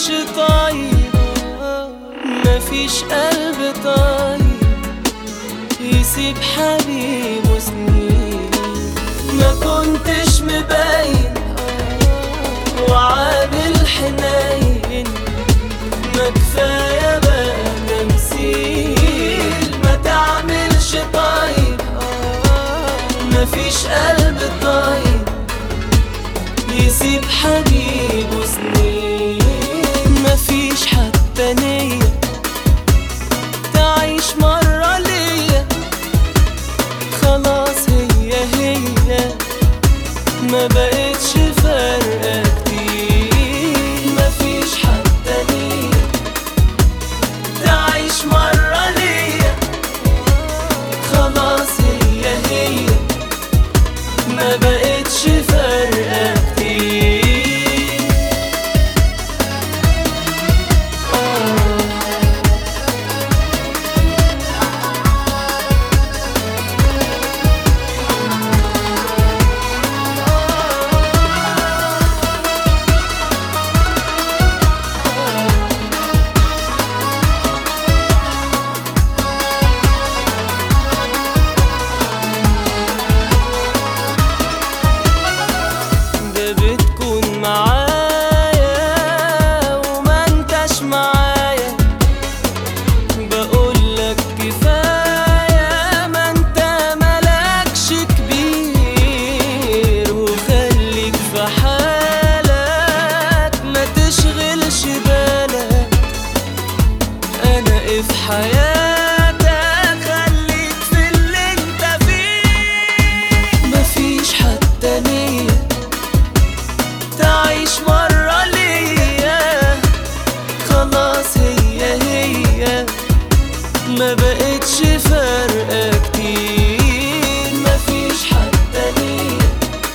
تعملش طيب، مفيش قلب طيب يسيب حبيبه سنين. ما كنتش مبين وعامل حنين، ما كفاية بقى تمثيل. ما تعملش طيب، مفيش قلب طيب يسيب حبيبه سنين. مفيش حتى نية تعيش مرة ليا، خلاص هي ما بقتش فارقة كتير. مفيش حتى نية تعيش مرة ليا، خلاص هي ما بقتش فارقة كتير. بتكون معايا وما انتش معايا، بقولك كفاية ما انت ملكش كبير. وخليك في حالك ما تشغلش بالك، انا في حياتك خليك في اللي انت فيه. مفيش حتى نية تعيش مرة ليا، خلاص هي ما بقتش فارقة كتير. مفيش حتى نية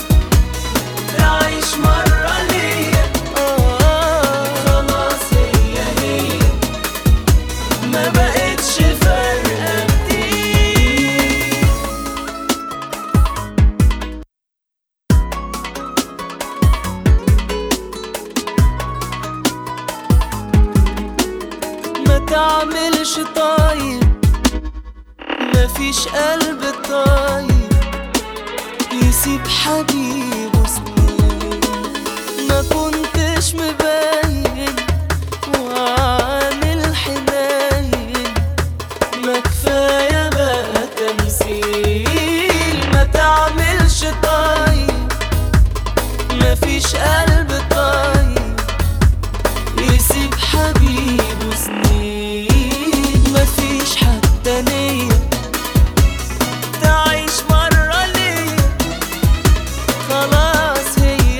تعيش مرة ليا، خلاص هي ما بقتش فارقة كتير. ما تعملش طيب، مفيش قلب طيب يسيب حبيبه سنين. ما كنتش مبين وعامل حنين، ما كفاية بقى تمثيل. ما تعملش طيب، مفيش قلب طيب يسيب حبيبه سنين. مفيش حتى نية تعيش مرة ليا، خلاص هي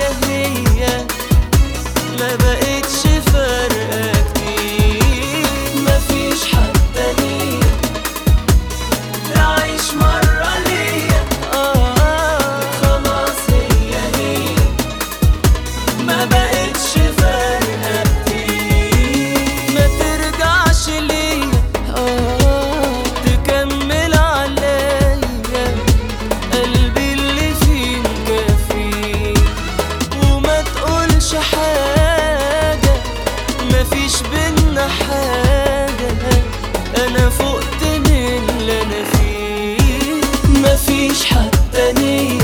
ما بقتش فارقة كتير. مفيش حتى نية تعيش مرة ليا، خلاص هي ما بقتش فارقة كتير. ما ترجعش ليا تكمل عليا، قلبي اللي فيه مكفيه. وما تقولش حاجة، مفيش بينا حاجة، أنا فقت من اللي أنا فيه. مفيش حتى نية